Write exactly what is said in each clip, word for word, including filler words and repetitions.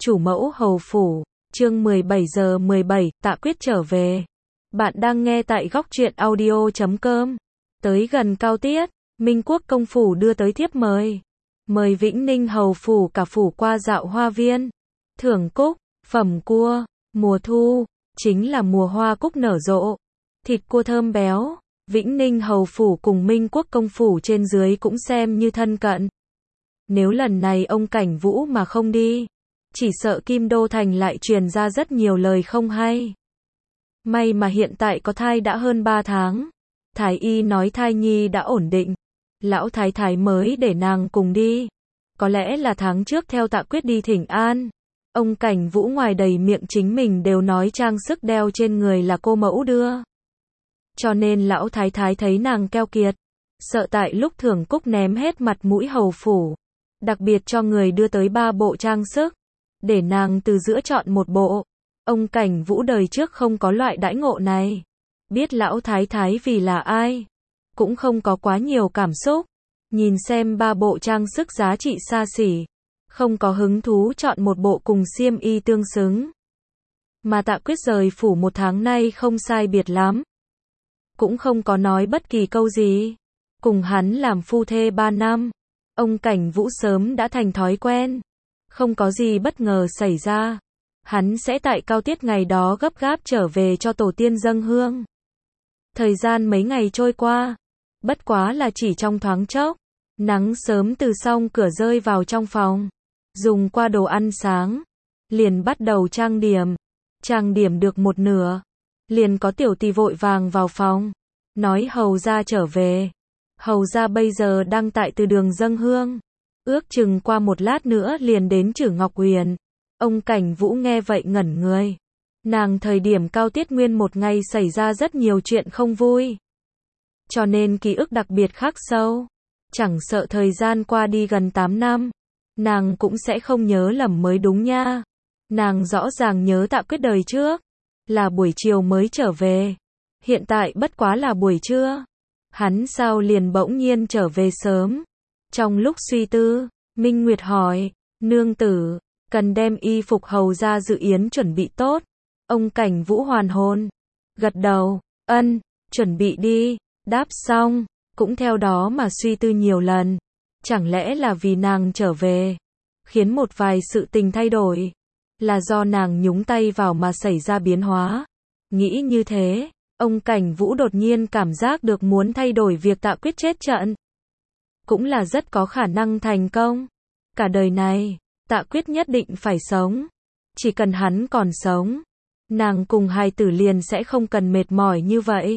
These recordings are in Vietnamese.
Chủ mẫu hầu phủ, chương mười bảy giờ mười bảy, Tạ Quyết trở về. Bạn đang nghe tại góc truyện audio chấm com. Tới gần cao tiết, Minh Quốc công phủ đưa tới thiếp mời. Mời Vĩnh Ninh hầu phủ cả phủ qua dạo hoa viên. Thưởng cúc, phẩm cua, mùa thu, chính là mùa hoa cúc nở rộ. Thịt cua thơm béo, Vĩnh Ninh hầu phủ cùng Minh Quốc công phủ trên dưới cũng xem như thân cận. Nếu lần này ông Cảnh Vũ mà không đi, chỉ sợ Kim Đô Thành lại truyền ra rất nhiều lời không hay. May mà hiện tại có thai đã hơn ba tháng. Thái y nói thai nhi đã ổn định. Lão thái thái mới để nàng cùng đi. Có lẽ là tháng trước theo Tạ Quyết đi thỉnh an. Ông Cảnh Vũ ngoài đầy miệng chính mình đều nói trang sức đeo trên người là cô mẫu đưa. Cho nên lão thái thái thấy nàng keo kiệt. Sợ tại lúc thưởng cúc ném hết mặt mũi hầu phủ. Đặc biệt cho người đưa tới ba bộ trang sức. Để nàng từ giữa chọn một bộ. Ông Cảnh Vũ đời trước không có loại đãi ngộ này. Biết lão thái thái vì là ai. Cũng không có quá nhiều cảm xúc. Nhìn xem ba bộ trang sức giá trị xa xỉ. Không có hứng thú chọn một bộ cùng xiêm y tương xứng. Mà Tạ Quyết rời phủ một tháng nay không sai biệt lắm. Cũng không có nói bất kỳ câu gì. Cùng hắn làm phu thê ba năm. Ông Cảnh Vũ sớm đã thành thói quen. Không có gì bất ngờ xảy ra. Hắn sẽ tại cao tiết ngày đó gấp gáp trở về cho tổ tiên dâng hương. Thời gian mấy ngày trôi qua. Bất quá là chỉ trong thoáng chốc. Nắng sớm từ song cửa rơi vào trong phòng. Dùng qua đồ ăn sáng. Liền bắt đầu trang điểm. Trang điểm được một nửa. Liền có tiểu tỳ vội vàng vào phòng. Nói hầu gia trở về. Hầu gia bây giờ đang tại từ đường dâng hương. Ước chừng qua một lát nữa liền đến Chử Ngọc Huyền. Ông Cảnh Vũ nghe vậy ngẩn người. Nàng thời điểm cao tiết nguyên một ngày xảy ra rất nhiều chuyện không vui. Cho nên ký ức đặc biệt khắc sâu. Chẳng sợ thời gian qua đi gần tám năm. Nàng cũng sẽ không nhớ lầm mới đúng nha. Nàng rõ ràng nhớ Tạ Quyết đời trước. Là buổi chiều mới trở về. Hiện tại bất quá là buổi trưa. Hắn sao liền bỗng nhiên trở về sớm. Trong lúc suy tư, Minh Nguyệt hỏi, nương tử, cần đem y phục hầu ra dự yến chuẩn bị tốt. Ông Cảnh Vũ hoàn hồn, gật đầu, ân, chuẩn bị đi, đáp xong, cũng theo đó mà suy tư nhiều lần. Chẳng lẽ là vì nàng trở về, khiến một vài sự tình thay đổi, là do nàng nhúng tay vào mà xảy ra biến hóa. Nghĩ như thế, ông Cảnh Vũ đột nhiên cảm giác được muốn thay đổi việc Tạ Quyết chết trận. Cũng là rất có khả năng thành công. Cả đời này, Tạ Quyết nhất định phải sống. Chỉ cần hắn còn sống, nàng cùng hài tử liền sẽ không cần mệt mỏi như vậy.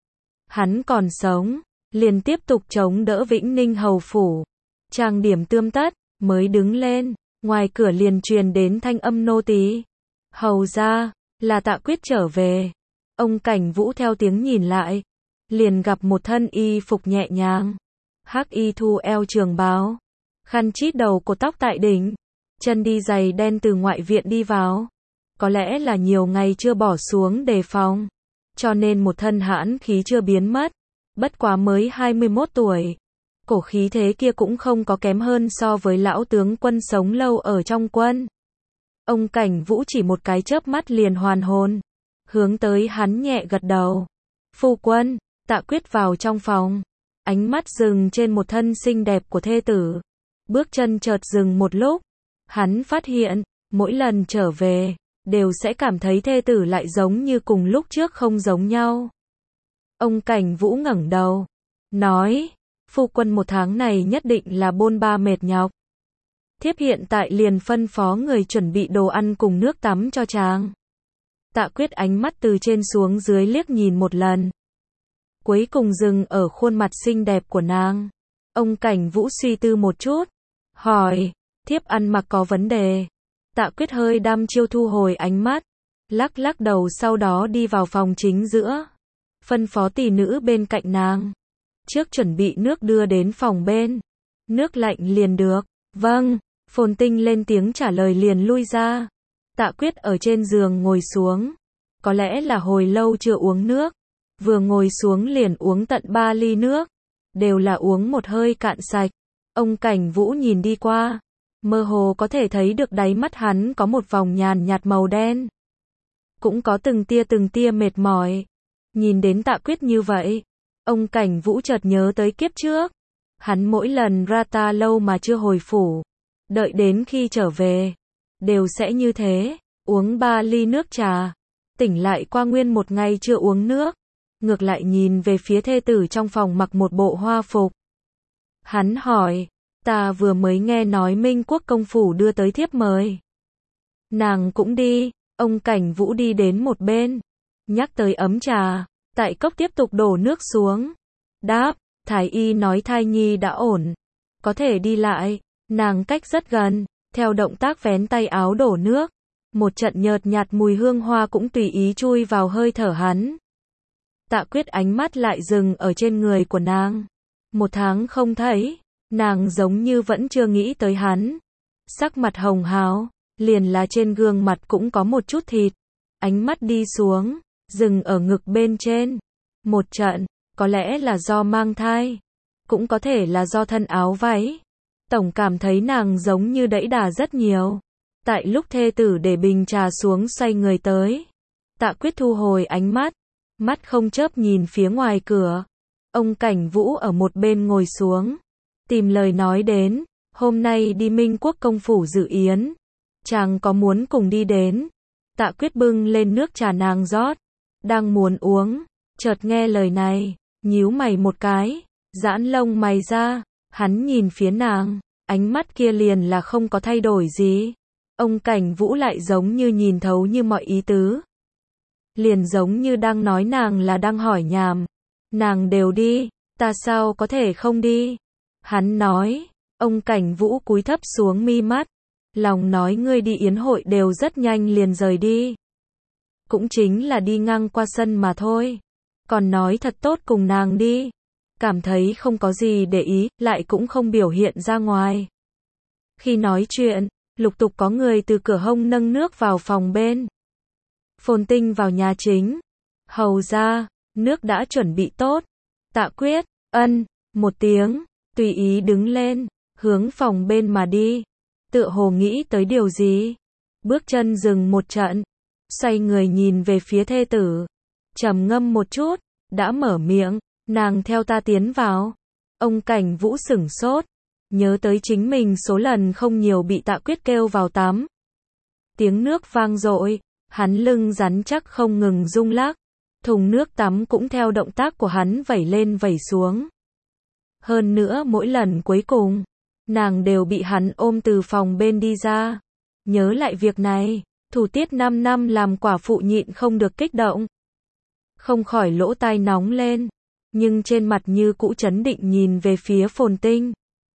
Hắn còn sống, liền tiếp tục chống đỡ Vĩnh Ninh hầu phủ. Trang điểm tươm tất, mới đứng lên, ngoài cửa liền truyền đến thanh âm nô tỳ. Hầu ra, là Tạ Quyết trở về. Ông Cảnh Vũ theo tiếng nhìn lại, liền gặp một thân y phục nhẹ nhàng. Hắc y thu eo trường bào, khăn chít đầu cột tóc tại đỉnh, chân đi giày đen từ ngoại viện đi vào. Có lẽ là nhiều ngày chưa bỏ xuống đề phòng, cho nên một thân hãn khí chưa biến mất. Bất quá mới hai mươi mốt tuổi, cổ khí thế kia cũng không có kém hơn so với lão tướng quân sống lâu ở trong quân. Ông Cảnh Vũ chỉ một cái chớp mắt liền hoàn hồn, hướng tới hắn nhẹ gật đầu. Phu quân, Tạ Quyết vào trong phòng. Ánh mắt dừng trên một thân xinh đẹp của thê tử. Bước chân chợt dừng một lúc. Hắn phát hiện, mỗi lần trở về, đều sẽ cảm thấy thê tử lại giống như cùng lúc trước không giống nhau. Ông Cảnh Vũ ngẩng đầu, nói, phu quân một tháng này nhất định là bôn ba mệt nhọc. Thiếp hiện tại liền phân phó người chuẩn bị đồ ăn cùng nước tắm cho chàng. Tạ Quyết ánh mắt từ trên xuống dưới liếc nhìn một lần. Cuối cùng dừng ở khuôn mặt xinh đẹp của nàng. Ông Cảnh Vũ suy tư một chút. Hỏi, thiếp ăn mặc có vấn đề. Tạ Quyết hơi đăm chiêu thu hồi ánh mắt. Lắc lắc đầu sau đó đi vào phòng chính giữa. Phân phó tỳ nữ bên cạnh nàng. Trước chuẩn bị nước đưa đến phòng bên. Nước lạnh liền được. Vâng, Phồn Tinh lên tiếng trả lời liền lui ra. Tạ Quyết ở trên giường ngồi xuống. Có lẽ là hồi lâu chưa uống nước. Vừa ngồi xuống liền uống tận ba ly nước. Đều là uống một hơi cạn sạch. Ông Cảnh Vũ nhìn đi qua. Mơ hồ có thể thấy được đáy mắt hắn có một vòng nhàn nhạt màu đen. Cũng có từng tia từng tia mệt mỏi. Nhìn đến Tạ Quyết như vậy, ông Cảnh Vũ chợt nhớ tới kiếp trước. Hắn mỗi lần ra ta lâu mà chưa hồi phủ, đợi đến khi trở về, đều sẽ như thế, uống ba ly nước trà, tỉnh lại qua nguyên một ngày chưa uống nước, ngược lại nhìn về phía thê tử trong phòng mặc một bộ hoa phục. Hắn hỏi, ta vừa mới nghe nói Minh Quốc công phủ đưa tới thiếp mời. Nàng cũng đi, ông Cảnh Vũ đi đến một bên, nhắc tới ấm trà, tại cốc tiếp tục đổ nước xuống. Đáp, thái y nói thai nhi đã ổn, có thể đi lại, nàng cách rất gần, theo động tác vén tay áo đổ nước, một trận nhợt nhạt mùi hương hoa cũng tùy ý chui vào hơi thở hắn. Tạ Quyết ánh mắt lại dừng ở trên người của nàng. Một tháng không thấy, nàng giống như vẫn chưa nghĩ tới hắn. Sắc mặt hồng hào, liền là trên gương mặt cũng có một chút thịt. Ánh mắt đi xuống, dừng ở ngực bên trên. Một trận, có lẽ là do mang thai, cũng có thể là do thân áo váy. Tổng cảm thấy nàng giống như đẫy đà rất nhiều. Tại lúc thê tử để bình trà xuống xoay người tới, Tạ Quyết thu hồi ánh mắt, mắt không chớp nhìn phía ngoài cửa. Ông Cảnh Vũ ở một bên ngồi xuống, tìm lời nói đến, hôm nay đi Minh Quốc công phủ dự yến, chàng có muốn cùng đi đến? Tạ Quyết bưng lên nước trà nàng rót, đang muốn uống, chợt nghe lời này, nhíu mày một cái, giãn lông mày ra, hắn nhìn phía nàng, ánh mắt kia liền là không có thay đổi gì. Ông Cảnh Vũ lại giống như nhìn thấu như mọi ý tứ. Liền giống như đang nói nàng là đang hỏi nhảm. Nàng đều đi, ta sao có thể không đi? Hắn nói, ông Cảnh Vũ cúi thấp xuống mi mắt. Lòng nói ngươi đi yến hội đều rất nhanh liền rời đi. Cũng chính là đi ngang qua sân mà thôi. Còn nói thật tốt cùng nàng đi. Cảm thấy không có gì để ý, lại cũng không biểu hiện ra ngoài. Khi nói chuyện, lục tục có người từ cửa hông nâng nước vào phòng bên. Phồn Tinh vào nhà chính. Hầu ra, nước đã chuẩn bị tốt. Tạ Quyết, ân, một tiếng, tùy ý đứng lên, hướng phòng bên mà đi. Tựa hồ nghĩ tới điều gì. Bước chân dừng một trận, xoay người nhìn về phía thê tử. Trầm ngâm một chút, đã mở miệng, nàng theo ta tiến vào. Ông Cảnh Vũ sửng sốt, nhớ tới chính mình số lần không nhiều bị Tạ Quyết kêu vào tắm. Tiếng nước vang dội, hắn lưng rắn chắc không ngừng rung lắc, thùng nước tắm cũng theo động tác của hắn vẩy lên vẩy xuống. Hơn nữa mỗi lần cuối cùng, nàng đều bị hắn ôm từ phòng bên đi ra. Nhớ lại việc này, thủ tiết năm năm làm quả phụ nhịn không được kích động. Không khỏi lỗ tai nóng lên, nhưng trên mặt như cũ trấn định nhìn về phía Phồn Tinh.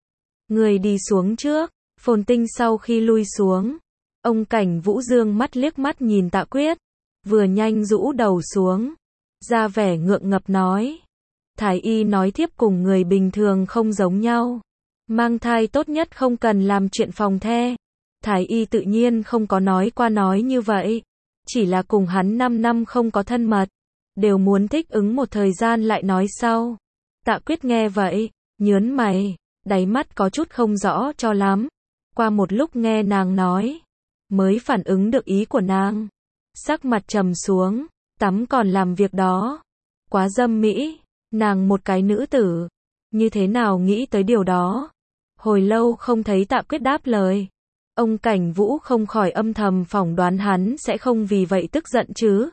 Người đi xuống trước. Phồn Tinh sau khi lui xuống, ông Cảnh Vũ dương mắt liếc mắt nhìn Tạ Quyết, vừa nhanh rũ đầu xuống, ra vẻ ngượng ngập nói. Thái y nói thiếp cùng người bình thường không giống nhau. Mang thai tốt nhất không cần làm chuyện phòng the. Thái y tự nhiên không có nói qua nói như vậy. Chỉ là cùng hắn năm năm không có thân mật. Đều muốn thích ứng một thời gian lại nói sau. Tạ Quyết nghe vậy, nhớn mày, đáy mắt có chút không rõ cho lắm. Qua một lúc nghe nàng nói, mới phản ứng được ý của nàng. Sắc mặt trầm xuống, tắm còn làm việc đó. Quá dâm mỹ, nàng một cái nữ tử, như thế nào nghĩ tới điều đó. Hồi lâu không thấy Tạ Quyết đáp lời. Ông Cảnh Vũ không khỏi âm thầm phỏng đoán hắn sẽ không vì vậy tức giận chứ.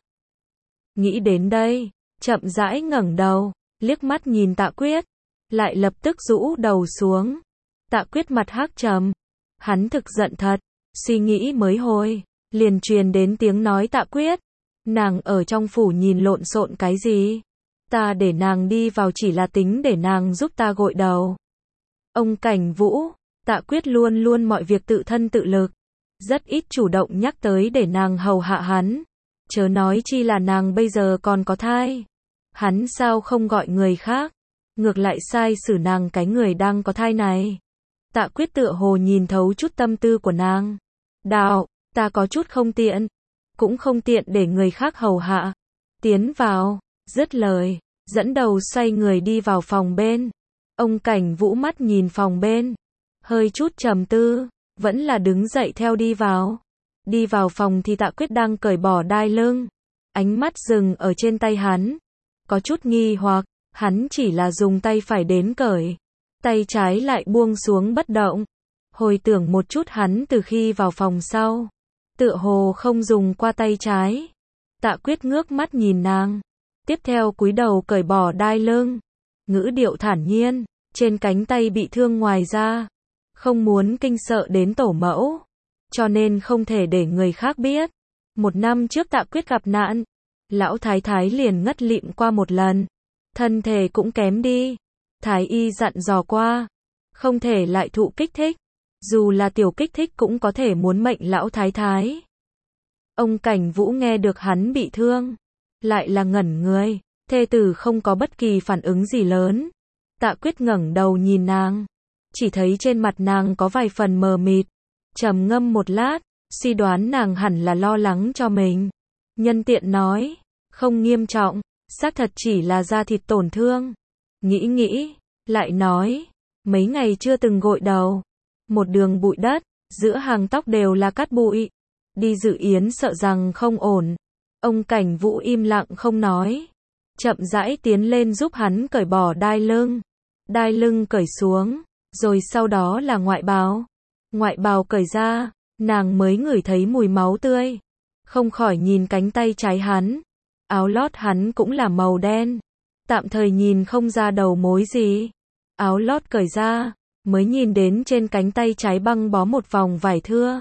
Nghĩ đến đây, chậm rãi ngẩng đầu, liếc mắt nhìn Tạ Quyết, lại lập tức rũ đầu xuống. Tạ Quyết mặt hắc trầm, hắn thực giận thật, suy nghĩ mới hồi, liền truyền đến tiếng nói Tạ Quyết, nàng ở trong phủ nhìn lộn xộn cái gì? Ta để nàng đi vào chỉ là tính để nàng giúp ta gội đầu. Ông Cảnh Vũ, Tạ Quyết luôn luôn mọi việc tự thân tự lực, rất ít chủ động nhắc tới để nàng hầu hạ hắn. Chớ nói chi là nàng bây giờ còn có thai. Hắn sao không gọi người khác, ngược lại sai xử nàng cái người đang có thai này. Tạ Quyết tựa hồ nhìn thấu chút tâm tư của nàng. Đạo, ta có chút không tiện, cũng không tiện để người khác hầu hạ. Tiến vào, dứt lời, dẫn đầu xoay người đi vào phòng bên. Ông Cảnh Vũ mắt nhìn phòng bên, hơi chút trầm tư, vẫn là đứng dậy theo đi vào. Đi vào phòng thì Tạ Quyết đang cởi bỏ đai lưng. Ánh mắt dừng ở trên tay hắn. Có chút nghi hoặc, hắn chỉ là dùng tay phải đến cởi. Tay trái lại buông xuống bất động. Hồi tưởng một chút hắn từ khi vào phòng sau. Tựa hồ không dùng qua tay trái. Tạ Quyết ngước mắt nhìn nàng. Tiếp theo cúi đầu cởi bỏ đai lưng. Ngữ điệu thản nhiên, trên cánh tay bị thương ngoài ra. Không muốn kinh sợ đến tổ mẫu. Cho nên không thể để người khác biết. Một năm trước Tạ Quyết gặp nạn. Lão thái thái liền ngất lịm qua một lần. Thân thể cũng kém đi. Thái y dặn dò qua. Không thể lại thụ kích thích. Dù là tiểu kích thích cũng có thể muốn mệnh lão thái thái. Ông Cảnh Vũ nghe được hắn bị thương. Lại là ngẩn người. Thê tử không có bất kỳ phản ứng gì lớn. Tạ Quyết ngẩng đầu nhìn nàng. Chỉ thấy trên mặt nàng có vài phần mờ mịt. Trầm ngâm một lát. Suy đoán nàng hẳn là lo lắng cho mình. Nhân tiện nói. Không nghiêm trọng. Xác thật chỉ là da thịt tổn thương. Nghĩ nghĩ. Lại nói. Mấy ngày chưa từng gội đầu. Một đường bụi đất. Giữa hàng tóc đều là cát bụi. Đi dự yến sợ rằng không ổn. Ông Cảnh Vũ im lặng không nói. Chậm rãi tiến lên giúp hắn cởi bỏ đai lưng. Đai lưng cởi xuống. Rồi sau đó là ngoại bào. Ngoại bào cởi ra. Nàng mới ngửi thấy mùi máu tươi. Không khỏi nhìn cánh tay trái hắn. Áo lót hắn cũng là màu đen. Tạm thời nhìn không ra đầu mối gì. Áo lót cởi ra. Mới nhìn đến trên cánh tay trái băng bó một vòng vải thưa.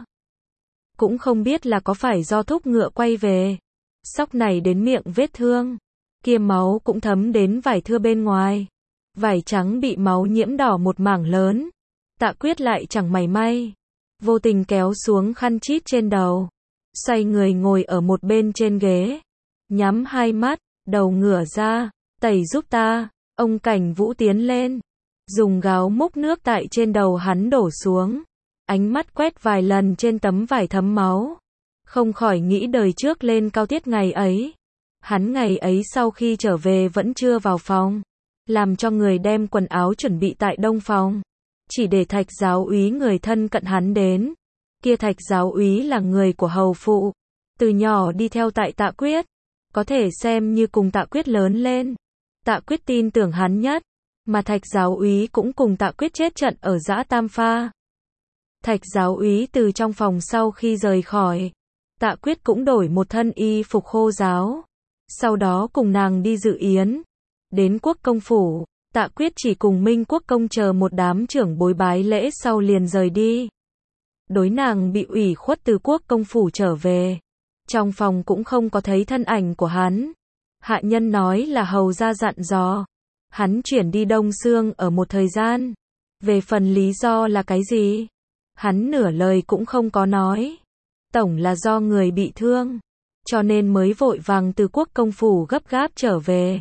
Cũng không biết là có phải do thúc ngựa quay về. Sóc này đến miệng vết thương. Kia máu cũng thấm đến vải thưa bên ngoài. Vải trắng bị máu nhiễm đỏ một mảng lớn. Tạ Quyết lại chẳng mảy may. Vô tình kéo xuống khăn chít trên đầu. Xoay người ngồi ở một bên trên ghế. Nhắm hai mắt, đầu ngửa ra. Tẩy giúp ta. Ông Cảnh Vũ tiến lên. Dùng gáo múc nước tại trên đầu hắn đổ xuống. Ánh mắt quét vài lần trên tấm vải thấm máu. Không khỏi nghĩ đời trước lên cao tiết ngày ấy. Hắn ngày ấy sau khi trở về vẫn chưa vào phòng. Làm cho người đem quần áo chuẩn bị tại đông phòng. Chỉ để Thạch giáo úy người thân cận hắn đến. Kia Thạch giáo úy là người của hầu phụ. Từ nhỏ đi theo tại Tạ Quyết. Có thể xem như cùng Tạ Quyết lớn lên. Tạ Quyết tin tưởng hắn nhất. Mà Thạch giáo úy cũng cùng Tạ Quyết chết trận ở Dã Tam Pha. Thạch giáo úy từ trong phòng sau khi rời khỏi. Tạ Quyết cũng đổi một thân y phục khô ráo. Sau đó cùng nàng đi dự yến. Đến Quốc công phủ. Tạ Quyết chỉ cùng Minh Quốc công chờ một đám trưởng bối bái lễ sau liền rời đi. Đối nàng bị ủy khuất từ Quốc công phủ trở về. Trong phòng cũng không có thấy thân ảnh của hắn. Hạ nhân nói là hầu ra dặn dò. Hắn chuyển đi Đông Xương ở một thời gian. Về phần lý do là cái gì? Hắn nửa lời cũng không có nói. Tổng là do người bị thương. Cho nên mới vội vàng từ Quốc công phủ gấp gáp trở về.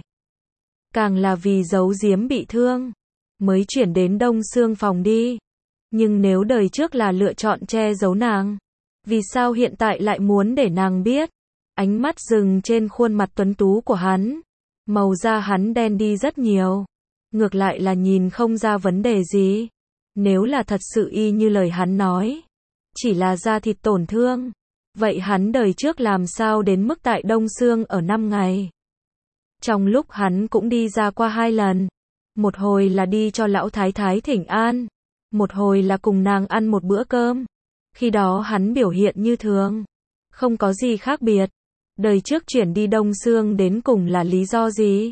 Càng là vì giấu giếm bị thương. Mới chuyển đến Đông Xương phòng đi. Nhưng nếu đời trước là lựa chọn che giấu nàng. Vì sao hiện tại lại muốn để nàng biết? Ánh mắt dừng trên khuôn mặt tuấn tú của hắn. Màu da hắn đen đi rất nhiều. Ngược lại là nhìn không ra vấn đề gì. Nếu là thật sự y như lời hắn nói. Chỉ là da thịt tổn thương. Vậy hắn đời trước làm sao đến mức tại Đông Xương ở năm ngày. Trong lúc hắn cũng đi ra qua hai lần. Một hồi là đi cho lão thái thái thỉnh an. Một hồi là cùng nàng ăn một bữa cơm. Khi đó hắn biểu hiện như thường. Không có gì khác biệt. Đời trước chuyển đi Đông Xương đến cùng là lý do gì?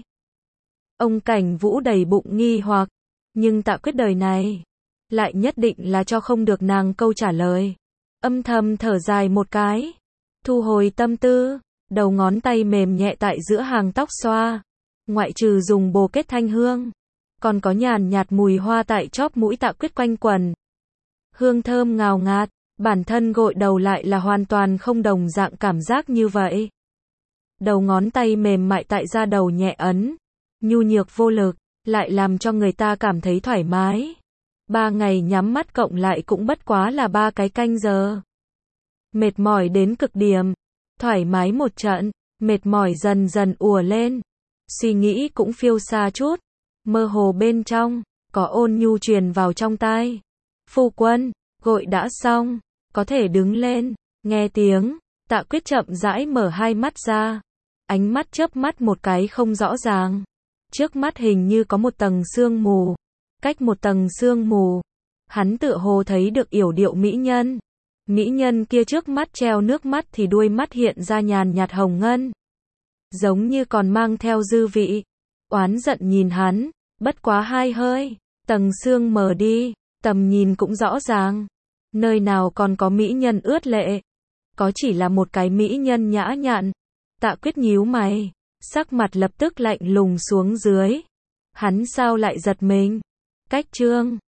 Ông Cảnh Vũ đầy bụng nghi hoặc. Nhưng Tạ Quyết đời này. Lại nhất định là cho không được nàng câu trả lời. Âm thầm thở dài một cái. Thu hồi tâm tư. Đầu ngón tay mềm nhẹ tại giữa hàng tóc xoa. Ngoại trừ dùng bồ kết thanh hương. Còn có nhàn nhạt mùi hoa tại chóp mũi Tạ Quyết quanh quần. Hương thơm ngào ngạt. Bản thân gội đầu lại là hoàn toàn không đồng dạng cảm giác như vậy. Đầu ngón tay mềm mại tại da đầu nhẹ ấn. Nhu nhược vô lực. Lại làm cho người ta cảm thấy thoải mái. Ba ngày nhắm mắt cộng lại cũng bất quá là ba cái canh giờ. Mệt mỏi đến cực điểm. Thoải mái một trận. Mệt mỏi dần dần ùa lên. Suy nghĩ cũng phiêu xa chút. Mơ hồ bên trong. Có ôn nhu truyền vào trong tai. Phu quân. Gội đã xong, có thể đứng lên. Nghe tiếng, Tạ Quyết chậm rãi mở hai mắt ra. Ánh mắt chớp mắt một cái không rõ ràng. Trước mắt hình như có một tầng sương mù. Cách một tầng sương mù, hắn tựa hồ thấy được yểu điệu mỹ nhân. Mỹ nhân kia trước mắt treo nước mắt thì đuôi mắt hiện ra nhàn nhạt hồng ngân. Giống như còn mang theo dư vị. Oán giận nhìn hắn, bất quá hai hơi, tầng sương mờ đi, tầm nhìn cũng rõ ràng. Nơi nào còn có mỹ nhân ướt lệ, có chỉ là một cái mỹ nhân nhã nhặn. Tạ Quyết nhíu mày, sắc mặt lập tức lạnh lùng xuống dưới. Hắn sao lại giật mình? Cách chương